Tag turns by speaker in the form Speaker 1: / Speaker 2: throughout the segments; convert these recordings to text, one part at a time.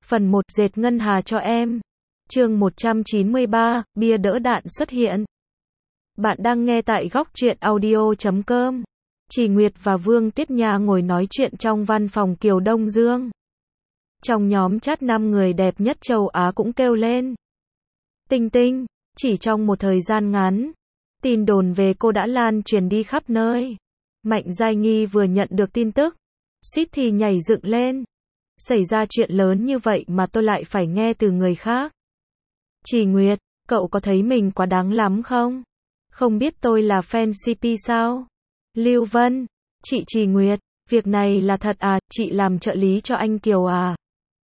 Speaker 1: Phần 1 dệt ngân hà cho em. Chương 193, bia đỡ đạn xuất hiện. Bạn đang nghe tại góc truyện audio.com. Chỉ Nguyệt và Vương Tiết Nha ngồi nói chuyện trong văn phòng Kiều Đông Dương. Trong nhóm chat 5 người đẹp nhất châu Á cũng kêu lên. Tinh Tinh, chỉ trong một thời gian ngắn, tin đồn về cô đã lan truyền đi khắp nơi. Mạnh Giai Nghi vừa nhận được tin tức, suýt thì nhảy dựng lên. Xảy ra chuyện lớn như vậy mà tôi lại phải nghe từ người khác. Chỉ Nguyệt, cậu có thấy mình quá đáng lắm không? Không biết tôi là fan CP sao? Lưu Vân, chị Chỉ Nguyệt, việc này là thật à, chị làm trợ lý cho anh Kiều à?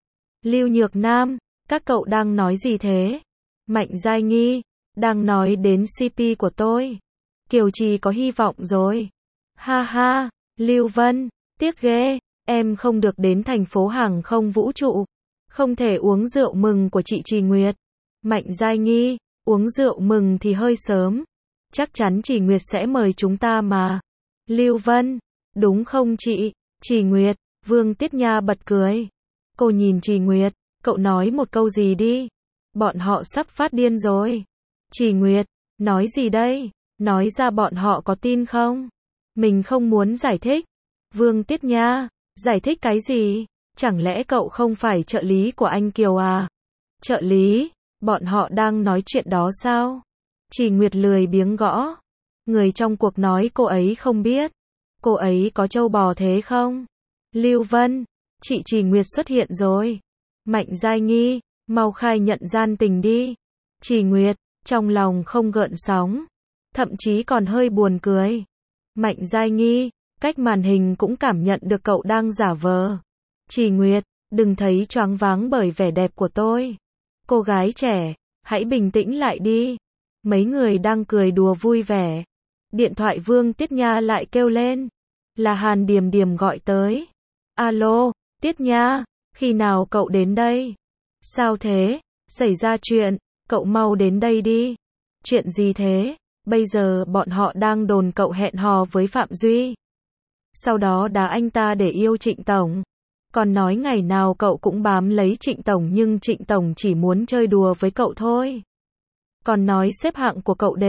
Speaker 1: Lưu Nhược Nam, các cậu đang nói gì thế? Mạnh Giai Nghi, đang nói đến CP của tôi. Kiều Trì có hy vọng rồi. Ha ha, Lưu Vân, tiếc ghê, em không được đến thành phố hàng không vũ trụ. Không thể uống rượu mừng của chị Chỉ Nguyệt. Mạnh Giai Nghi, uống rượu mừng thì hơi sớm. Chắc chắn Chỉ Nguyệt sẽ mời chúng ta mà. Lưu Vân, đúng không chị? Chỉ Nguyệt, Vương Tiết Nha bật cười. Cô nhìn Chỉ Nguyệt, cậu nói một câu gì đi. Bọn họ sắp phát điên rồi. Chỉ Nguyệt, nói gì đây? Nói ra bọn họ có tin không? Mình không muốn giải thích. Vương Tiết Nha, giải thích cái gì? Chẳng lẽ cậu không phải trợ lý của anh Kiều à? Trợ lý? Bọn họ đang nói chuyện đó sao? Chỉ Nguyệt lười biếng gõ. Người trong cuộc nói cô ấy không biết. Cô ấy có trâu bò thế không? Lưu Vân, chị Chỉ Nguyệt xuất hiện rồi. Mạnh Giai Nghi, mau khai nhận gian tình đi. Chỉ Nguyệt, trong lòng không gợn sóng. Thậm chí còn hơi buồn cười. Mạnh Giai Nghi, cách màn hình cũng cảm nhận được cậu đang giả vờ. Chỉ Nguyệt, đừng thấy choáng váng bởi vẻ đẹp của tôi. Cô gái trẻ, hãy bình tĩnh lại đi. Mấy người đang cười đùa vui vẻ. Điện thoại Vương Tiết Nha lại kêu lên. Là Hàn Điềm Điềm gọi tới. Alo, Tiết Nha, khi nào cậu đến đây? Sao thế? Xảy ra chuyện, cậu mau đến đây đi. Chuyện gì thế? Bây giờ bọn họ đang đồn cậu hẹn hò với Phạm Duy. Sau đó đá anh ta để yêu Trịnh Tổng. Còn nói ngày nào cậu cũng bám lấy Trịnh Tổng nhưng Trịnh Tổng chỉ muốn chơi đùa với cậu thôi. Còn nói xếp hạng của cậu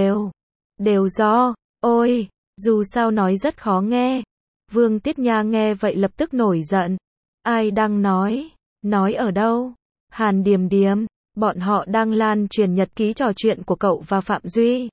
Speaker 1: đều do, ôi, dù sao nói rất khó nghe. Vương Tiết Nha nghe vậy lập tức nổi giận. Ai đang nói? Nói ở đâu? Hàn Điềm Điềm, bọn họ đang lan truyền nhật ký trò chuyện của cậu và Phạm Duy.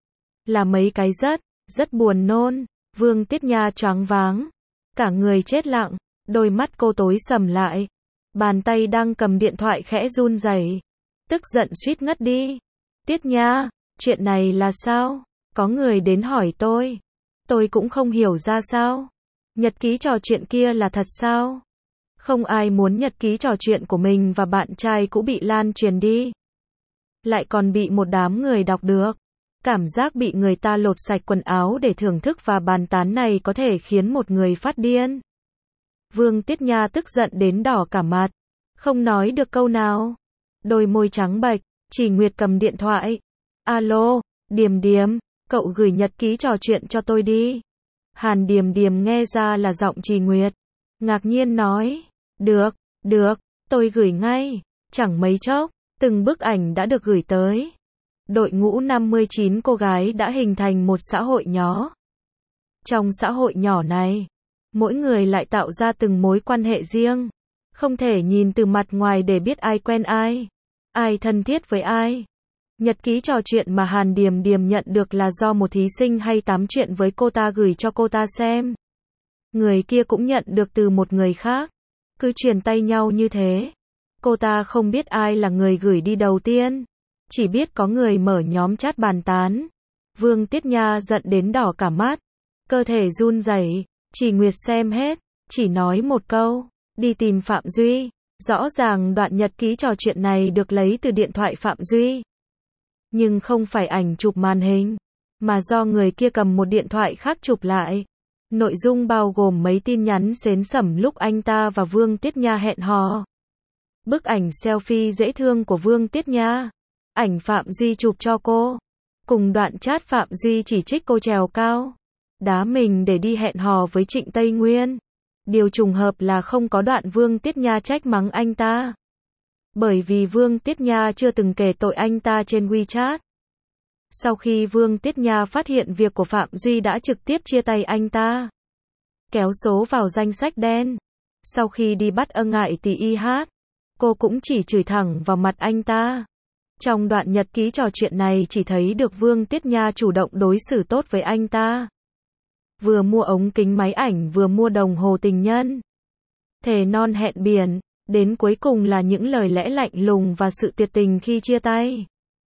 Speaker 1: Là mấy cái rất buồn nôn. Vương Tiết Nha choáng váng. Cả người chết lặng, đôi mắt cô tối sầm lại. Bàn tay đang cầm điện thoại khẽ run rẩy. Tức giận suýt ngất đi. Tiết Nha, chuyện này là sao? Có người đến hỏi tôi. Tôi cũng không hiểu ra sao. Nhật ký trò chuyện kia là thật sao? Không ai muốn nhật ký trò chuyện của mình và bạn trai cũ bị lan truyền đi. Lại còn bị một đám người đọc được. Cảm giác bị người ta lột sạch quần áo để thưởng thức và bàn tán này có thể khiến một người phát điên. Vương Tiết Nha tức giận đến đỏ cả mặt. Không nói được câu nào. Đôi môi trắng bệch. Chỉ Nguyệt cầm điện thoại. Alo, Điềm Điềm, cậu gửi nhật ký trò chuyện cho tôi đi. Hàn Điềm Điềm nghe ra là giọng Chỉ Nguyệt. Ngạc nhiên nói. Được, tôi gửi ngay. Chẳng mấy chốc, từng bức ảnh đã được gửi tới. Đội ngũ 59 cô gái đã hình thành một xã hội nhỏ. Trong xã hội nhỏ này, mỗi người lại tạo ra từng mối quan hệ riêng. Không thể nhìn từ mặt ngoài để biết ai quen ai, ai thân thiết với ai. Nhật ký trò chuyện mà Hàn Điềm Điềm nhận được là do một thí sinh hay tám chuyện với cô ta gửi cho cô ta xem. Người kia cũng nhận được từ một người khác. Cứ truyền tay nhau như thế. Cô ta không biết ai là người gửi đi đầu tiên. Chỉ biết có người mở nhóm chat bàn tán. Vương Tiết Nha giận đến đỏ cả mắt. Cơ thể run rẩy. Chỉ Nguyệt xem hết. Chỉ nói một câu. Đi tìm Phạm Duy. Rõ ràng đoạn nhật ký trò chuyện này được lấy từ điện thoại Phạm Duy. Nhưng không phải ảnh chụp màn hình. Mà do người kia cầm một điện thoại khác chụp lại. Nội dung bao gồm mấy tin nhắn xến xẩm lúc anh ta và Vương Tiết Nha hẹn hò. Bức ảnh selfie dễ thương của Vương Tiết Nha. Ảnh Phạm Duy chụp cho cô. Cùng đoạn chat Phạm Duy chỉ trích cô trèo cao. Đá mình để đi hẹn hò với Trịnh Tây Nguyên. Điều trùng hợp là không có đoạn Vương Tiết Nha trách mắng anh ta. Bởi vì Vương Tiết Nha chưa từng kể tội anh ta trên WeChat. Sau khi Vương Tiết Nha phát hiện việc của Phạm Duy đã trực tiếp chia tay anh ta, kéo số vào danh sách đen. Sau khi đi bắt ngại tỷ IH, cô cũng chỉ chửi thẳng vào mặt anh ta. Trong đoạn nhật ký trò chuyện này chỉ thấy được Vương Tiết Nha chủ động đối xử tốt với anh ta. Vừa mua ống kính máy ảnh vừa mua đồng hồ tình nhân. Thề non hẹn biển, đến cuối cùng là những lời lẽ lạnh lùng và sự tuyệt tình khi chia tay.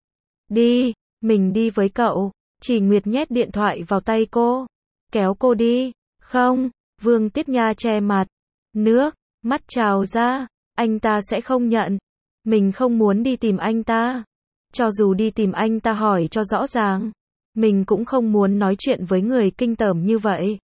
Speaker 1: Đi, mình đi với cậu. Chỉ Nguyệt nhét điện thoại vào tay cô, kéo cô đi. Không, Vương Tiết Nha che mặt, nước mắt trào ra, anh ta sẽ không nhận. Mình không muốn đi tìm anh ta. Cho dù đi tìm anh ta hỏi cho rõ ràng, mình cũng không muốn nói chuyện với người kinh tởm như vậy.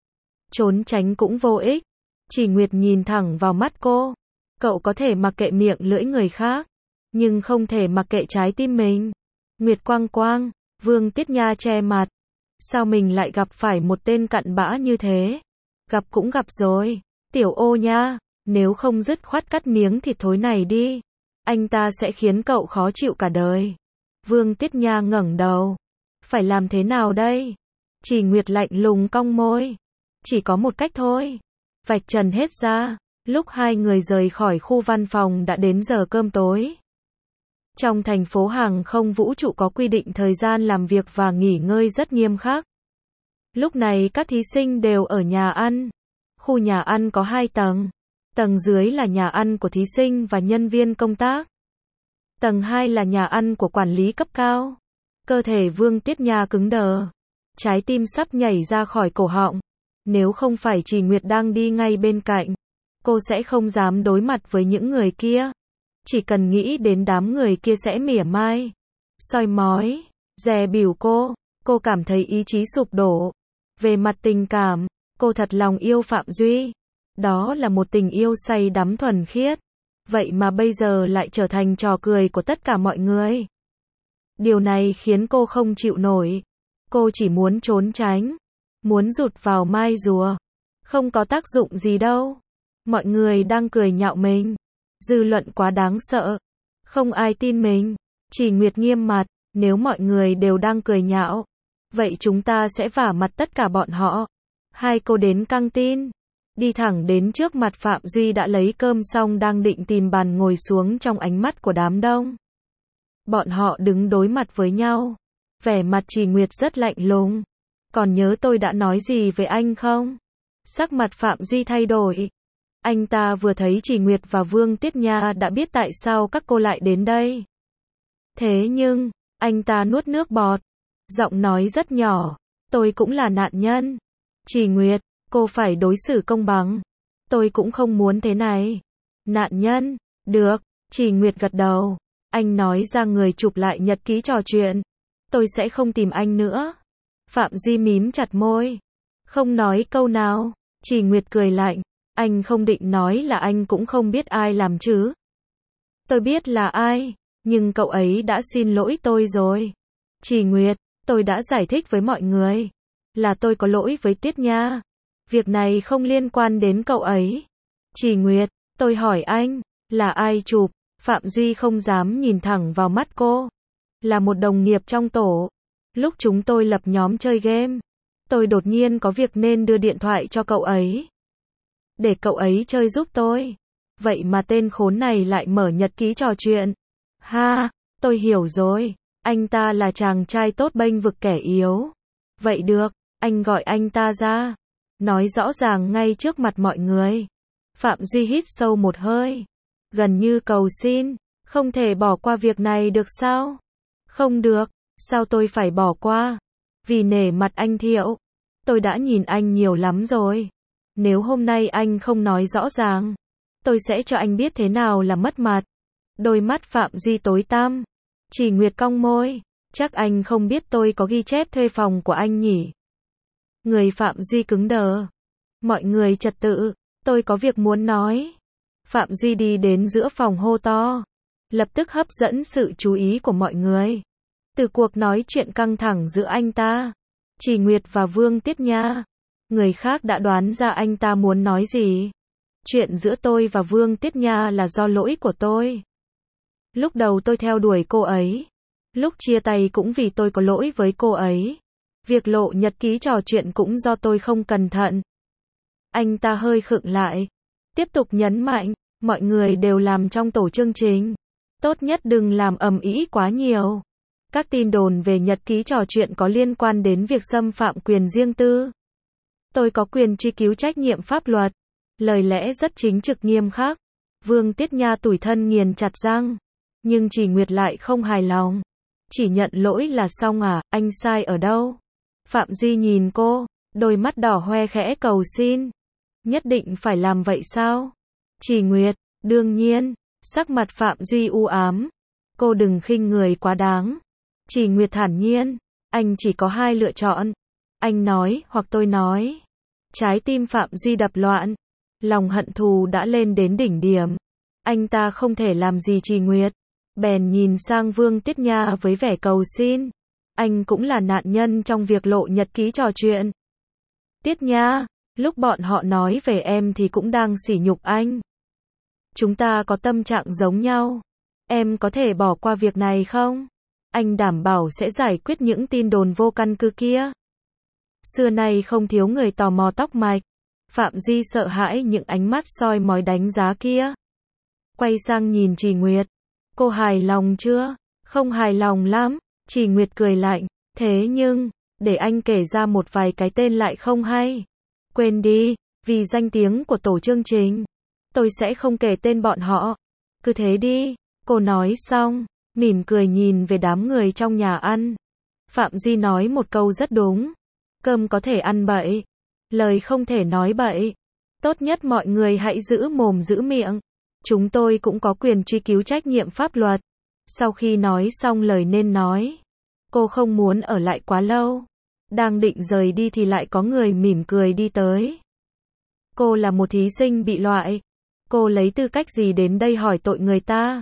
Speaker 1: Trốn tránh cũng vô ích. Chỉ Nguyệt nhìn thẳng vào mắt cô. Cậu có thể mặc kệ miệng lưỡi người khác, nhưng không thể mặc kệ trái tim mình. Nguyệt Quang Quang, Vương Tiết Nha che mặt. Sao mình lại gặp phải một tên cặn bã như thế? Gặp cũng gặp rồi. Tiểu Ô nha, nếu không dứt khoát cắt miếng thịt thối này đi. Anh ta sẽ khiến cậu khó chịu cả đời. Vương Tiết Nha ngẩng đầu. Phải làm thế nào đây? Chỉ Nguyệt lạnh lùng cong môi. Chỉ có một cách thôi. Vạch trần hết ra. Lúc hai người rời khỏi khu văn phòng đã đến giờ cơm tối. Trong thành phố hàng không vũ trụ có quy định thời gian làm việc và nghỉ ngơi rất nghiêm khắc. Lúc này các thí sinh đều ở nhà ăn. Khu nhà ăn có 2 tầng. Tầng dưới là nhà ăn của thí sinh và nhân viên công tác. Tầng 2 là nhà ăn của quản lý cấp cao. Cơ thể Vương Tiết Nha cứng đờ. Trái tim sắp nhảy ra khỏi cổ họng. Nếu không phải Chỉ Nguyệt đang đi ngay bên cạnh, cô sẽ không dám đối mặt với những người kia. Chỉ cần nghĩ đến đám người kia sẽ mỉa mai, soi mói, dè bỉu cô cảm thấy ý chí sụp đổ. Về mặt tình cảm, cô thật lòng yêu Phạm Duy. Đó là một tình yêu say đắm thuần khiết. Vậy mà bây giờ lại trở thành trò cười của tất cả mọi người. Điều này khiến cô không chịu nổi. Cô chỉ muốn trốn tránh, muốn rụt vào mai rùa. Không có tác dụng gì đâu. Mọi người đang cười nhạo mình. Dư luận quá đáng sợ. Không ai tin mình. Chỉ Nguyệt nghiêm mặt. Nếu mọi người đều đang cười nhạo, vậy chúng ta sẽ vả mặt tất cả bọn họ. Hai cô đến căng tin. Đi thẳng đến trước mặt Phạm Duy đã lấy cơm xong đang định tìm bàn ngồi xuống trong ánh mắt của đám đông. Bọn họ đứng đối mặt với nhau. Vẻ mặt Chỉ Nguyệt rất lạnh lùng. Còn nhớ tôi đã nói gì với anh không? Sắc mặt Phạm Duy thay đổi. Anh ta vừa thấy Chỉ Nguyệt và Vương Tiết Nha đã biết tại sao các cô lại đến đây. Thế nhưng, anh ta nuốt nước bọt. Giọng nói rất nhỏ. Tôi cũng là nạn nhân. Chỉ Nguyệt, cô phải đối xử công bằng. Tôi cũng không muốn thế này. Nạn nhân, được. Chỉ Nguyệt gật đầu. Anh nói ra người chụp lại nhật ký trò chuyện. Tôi sẽ không tìm anh nữa. Phạm Duy mím chặt môi. Không nói câu nào. Chỉ Nguyệt cười lạnh. Anh không định nói là anh cũng không biết ai làm chứ? Tôi biết là ai, nhưng cậu ấy đã xin lỗi tôi rồi. Chỉ Nguyệt, tôi đã giải thích với mọi người. Là tôi có lỗi với Tiết Nha. Việc này không liên quan đến cậu ấy. Chỉ Nguyệt, tôi hỏi anh, là ai chụp? Phạm Duy không dám nhìn thẳng vào mắt cô. Là một đồng nghiệp trong tổ. Lúc chúng tôi lập nhóm chơi game, tôi đột nhiên có việc nên đưa điện thoại cho cậu ấy. Để cậu ấy chơi giúp tôi. Vậy mà tên khốn này lại mở nhật ký trò chuyện. Ha, tôi hiểu rồi. Anh ta là chàng trai tốt bênh vực kẻ yếu. Vậy được, anh gọi anh ta ra. Nói rõ ràng ngay trước mặt mọi người. Phạm Duy hít sâu một hơi. Gần như cầu xin. Không thể bỏ qua việc này được sao? Không được. Sao tôi phải bỏ qua? Vì nể mặt anh Thiệu. Tôi đã nhìn anh nhiều lắm rồi. Nếu hôm nay anh không nói rõ ràng, tôi sẽ cho anh biết thế nào là mất mặt. Đôi mắt Phạm Duy tối tăm. Chỉ Nguyệt cong môi. Chắc anh không biết tôi có ghi chép thuê phòng của anh nhỉ? Người Phạm Duy cứng đờ. Mọi người trật tự. Tôi có việc muốn nói. Phạm Duy đi đến giữa phòng hô to. Lập tức hấp dẫn sự chú ý của mọi người. Từ cuộc nói chuyện căng thẳng giữa anh ta, Chỉ Nguyệt và Vương Tiết Nha, người khác đã đoán ra anh ta muốn nói gì. Chuyện giữa tôi và Vương Tiết Nha là do lỗi của tôi. Lúc đầu tôi theo đuổi cô ấy. Lúc chia tay cũng vì tôi có lỗi với cô ấy. Việc lộ nhật ký trò chuyện cũng do tôi không cẩn thận. Anh ta hơi khựng lại. Tiếp tục nhấn mạnh, mọi người đều làm trong tổ chương trình. Tốt nhất đừng làm ầm ĩ quá nhiều. Các tin đồn về nhật ký trò chuyện có liên quan đến việc xâm phạm quyền riêng tư. Tôi có quyền truy cứu trách nhiệm pháp luật. Lời lẽ rất chính trực nghiêm khắc. Vương Tiết Nha tủi thân nghiền chặt răng. Nhưng Trì Nguyệt lại không hài lòng. Chỉ nhận lỗi là xong à, anh sai ở đâu? Phạm Duy nhìn cô, đôi mắt đỏ hoe khẽ cầu xin. Nhất định phải làm vậy sao? Trì Nguyệt, đương nhiên. Sắc mặt Phạm Duy u ám. Cô đừng khinh người quá đáng. Trì Nguyệt thản nhiên. Anh chỉ có hai lựa chọn. Anh nói, hoặc tôi nói. Trái tim Phạm Duy đập loạn. Lòng hận thù đã lên đến đỉnh điểm. Anh ta không thể làm gì Trì Nguyệt. Bèn nhìn sang Vương Tiết Nha với vẻ cầu xin. Anh cũng là nạn nhân trong việc lộ nhật ký trò chuyện. Tiết Nha, lúc bọn họ nói về em thì cũng đang sỉ nhục anh. Chúng ta có tâm trạng giống nhau. Em có thể bỏ qua việc này không? Anh đảm bảo sẽ giải quyết những tin đồn vô căn cứ kia. Xưa nay không thiếu người tò mò tóc mạch. Phạm Duy sợ hãi những ánh mắt soi mói đánh giá kia. Quay sang nhìn Trì Nguyệt. Cô hài lòng chưa? Không hài lòng lắm. Trì Nguyệt cười lạnh. Thế nhưng, để anh kể ra một vài cái tên lại không hay. Quên đi, vì danh tiếng của tổ chương trình. Tôi sẽ không kể tên bọn họ. Cứ thế đi. Cô nói xong, mỉm cười nhìn về đám người trong nhà ăn. Phạm Duy nói một câu rất đúng. Cơm có thể ăn bậy. Lời không thể nói bậy. Tốt nhất mọi người hãy giữ mồm giữ miệng. Chúng tôi cũng có quyền truy cứu trách nhiệm pháp luật. Sau khi nói xong lời nên nói, cô không muốn ở lại quá lâu. Đang định rời đi thì lại có người mỉm cười đi tới. Cô là một thí sinh bị loại. Cô lấy tư cách gì đến đây hỏi tội người ta?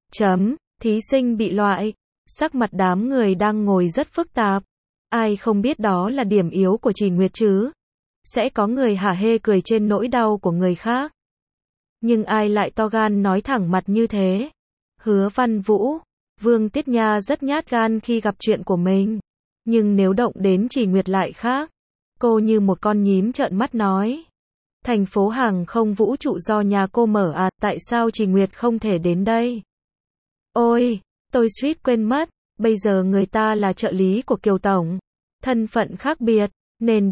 Speaker 1: Thí sinh bị loại. Sắc mặt đám người đang ngồi rất phức tạp. Ai không biết đó là điểm yếu của Trì Nguyệt chứ? Sẽ có người hả hê cười trên nỗi đau của người khác. Nhưng ai lại to gan nói thẳng mặt như thế? Hứa Văn Vũ, Vương Tiết Nha rất nhát gan khi gặp chuyện của mình. Nhưng nếu động đến Trì Nguyệt lại khác. Cô như một con nhím trợn mắt nói. Thành phố hàng không vũ trụ do nhà cô mở à, tại sao Trì Nguyệt không thể đến đây? Ôi, tôi suýt quên mất, bây giờ người ta là trợ lý của Kiều Tổng. Thân phận khác biệt, nên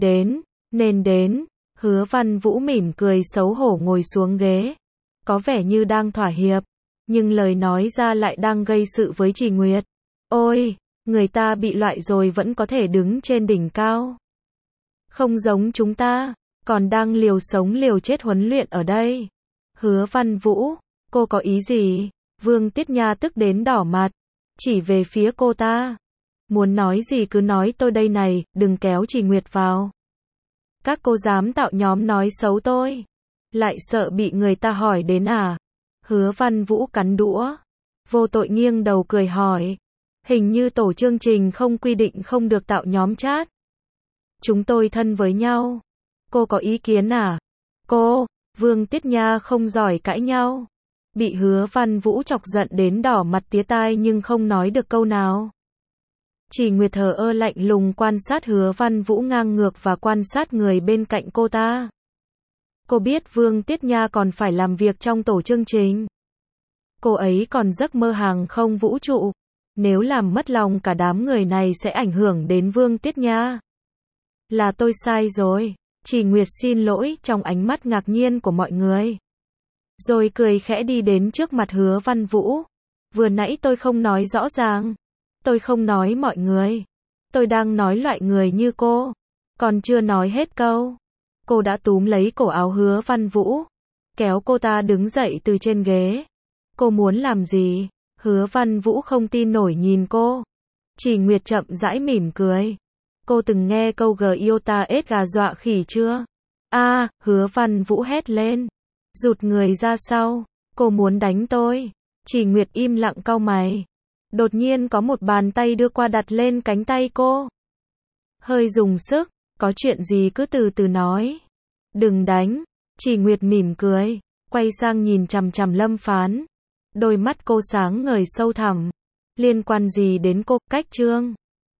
Speaker 1: đến. Hứa Văn Vũ mỉm cười xấu hổ ngồi xuống ghế. Có vẻ như đang thỏa hiệp, nhưng lời nói ra lại đang gây sự với Trì Nguyệt. Ôi, người ta bị loại rồi vẫn có thể đứng trên đỉnh cao. Không giống chúng ta, còn đang liều sống liều chết huấn luyện ở đây. Hứa Văn Vũ, cô có ý gì? Vương Tiết Nha tức đến đỏ mặt, chỉ về phía cô ta. Muốn nói gì cứ nói tôi đây này, đừng kéo Trì Nguyệt vào. Các cô dám tạo nhóm nói xấu tôi, lại sợ bị người ta hỏi đến à? Hứa Văn Vũ cắn đũa, vô tội nghiêng đầu cười hỏi. Hình như tổ chương trình không quy định không được tạo nhóm chat. Chúng tôi thân với nhau. Cô có ý kiến à? Cô, Vương Tiết Nha không giỏi cãi nhau. Bị Hứa Văn Vũ chọc giận đến đỏ mặt tía tai nhưng không nói được câu nào. Trì Nguyệt thờ ơ lạnh lùng quan sát Hứa Văn Vũ ngang ngược và quan sát người bên cạnh cô ta. Cô biết Vương Tiết Nha còn phải làm việc trong tổ chương trình. Cô ấy còn giấc mơ hàng không vũ trụ. Nếu làm mất lòng cả đám người này sẽ ảnh hưởng đến Vương Tiết Nha. Là tôi sai rồi. Trì Nguyệt xin lỗi trong ánh mắt ngạc nhiên của mọi người. Rồi cười khẽ đi đến trước mặt Hứa Văn Vũ. Vừa nãy tôi không nói rõ ràng. Tôi không nói mọi người. Tôi đang nói loại người như cô. Còn chưa nói hết câu. Cô đã túm lấy cổ áo Hứa Văn Vũ. Kéo cô ta đứng dậy từ trên ghế. Cô muốn làm gì? Hứa Văn Vũ không tin nổi nhìn cô. Trì Nguyệt chậm rãi mỉm cười. Cô từng nghe câu Giota ết gà dọa khỉ chưa? Hứa Văn Vũ hét lên. Rụt người ra sau. Cô muốn đánh tôi. Trì Nguyệt im lặng cau mày. Đột nhiên có một bàn tay đưa qua đặt lên cánh tay cô. Hơi dùng sức. Có chuyện gì cứ từ từ nói. Đừng đánh. Trì Nguyệt mỉm cười. Quay sang nhìn chằm chằm Lâm Phán. Đôi mắt cô sáng ngời sâu thẳm. Liên quan gì đến cô, Cách Trương?